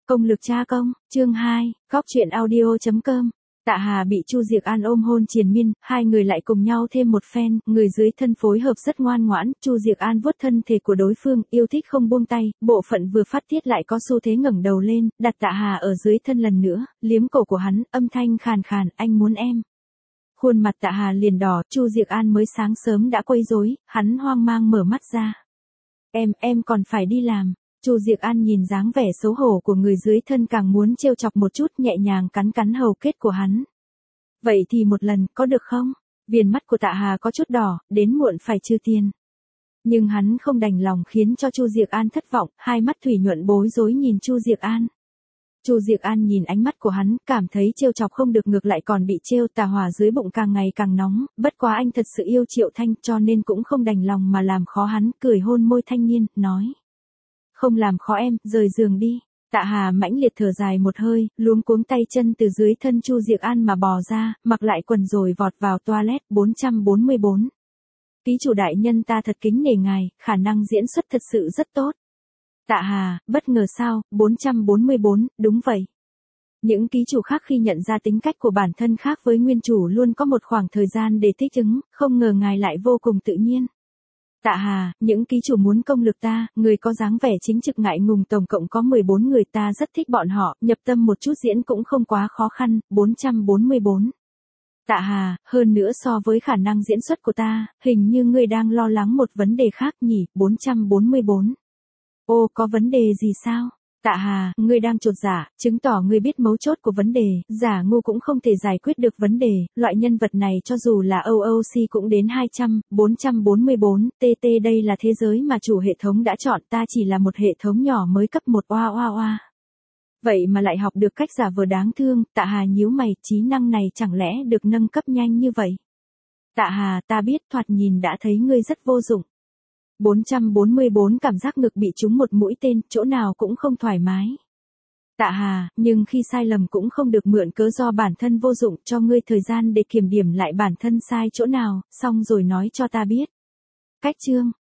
Công lực tra công, chương 2, góc truyện audio.com. Tạ Hà bị Chu Diệc An ôm hôn triền miên, hai người lại cùng nhau thêm một phen, người dưới thân phối hợp rất ngoan ngoãn, Chu Diệc An vuốt thân thể của đối phương, yêu thích không buông tay, bộ phận vừa phát tiết lại có xu thế ngẩng đầu lên, đặt Tạ Hà ở dưới thân lần nữa, liếm cổ của hắn, âm thanh khàn khàn, anh muốn em. Khuôn mặt Tạ Hà liền đỏ, Chu Diệc An mới sáng sớm đã quấy rối, hắn hoang mang mở mắt ra. Em còn phải đi làm. Chu Diệc An nhìn dáng vẻ xấu hổ của người dưới thân càng muốn trêu chọc một chút, nhẹ nhàng cắn cắn hầu kết của hắn. Vậy thì một lần, có được không? Viền mắt của Tạ Hà có chút đỏ, đến muộn phải trừ tiền. Nhưng hắn không đành lòng khiến cho Chu Diệc An thất vọng, hai mắt thủy nhuận bối rối nhìn Chu Diệc An. Chu Diệc An nhìn ánh mắt của hắn, cảm thấy trêu chọc không được ngược lại còn bị trêu, tà hỏa dưới bụng càng ngày càng nóng, bất quá anh thật sự yêu Triệu Thanh cho nên cũng không đành lòng mà làm khó hắn, cười hôn môi thanh niên, nói. Không làm khó em, rời giường đi. Tạ Hà mãnh liệt thở dài một hơi, luống cuống tay chân từ dưới thân Chu Diệc An mà bò ra, mặc lại quần rồi vọt vào toilet. 444. Ký chủ đại nhân, ta thật kính nể ngài, khả năng diễn xuất thật sự rất tốt. Tạ Hà, bất ngờ sao? 444, đúng vậy. Những ký chủ khác khi nhận ra tính cách của bản thân khác với nguyên chủ luôn có một khoảng thời gian để thích ứng, không ngờ ngài lại vô cùng tự nhiên. Tạ Hà, những ký chủ muốn công lực ta, người có dáng vẻ chính trực ngại ngùng tổng cộng có 14 người, ta rất thích bọn họ, nhập tâm một chút diễn cũng không quá khó khăn. 444. Tạ Hà, hơn nữa so với khả năng diễn xuất của ta, hình như ngươi đang lo lắng một vấn đề khác nhỉ. 444. Ô, có vấn đề gì sao? Tạ Hà, ngươi đang chột dạ, chứng tỏ ngươi biết mấu chốt của vấn đề, giả ngu cũng không thể giải quyết được vấn đề, loại nhân vật này cho dù là OOC cũng đến 200, 444, TT đây là thế giới mà chủ hệ thống đã chọn, ta chỉ là một hệ thống nhỏ mới cấp 1 oa oa oa. Vậy mà lại học được cách giả vờ đáng thương, Tạ Hà nhíu mày, trí năng này chẳng lẽ được nâng cấp nhanh như vậy? Tạ Hà, ta biết, thoạt nhìn đã thấy ngươi rất vô dụng. 444 cảm giác ngực bị trúng một mũi tên, chỗ nào cũng không thoải mái. Tạ Hà, nhưng khi sai lầm cũng không được mượn cớ do bản thân vô dụng, cho ngươi thời gian để kiểm điểm lại bản thân sai chỗ nào, xong rồi nói cho ta biết. Cách chương.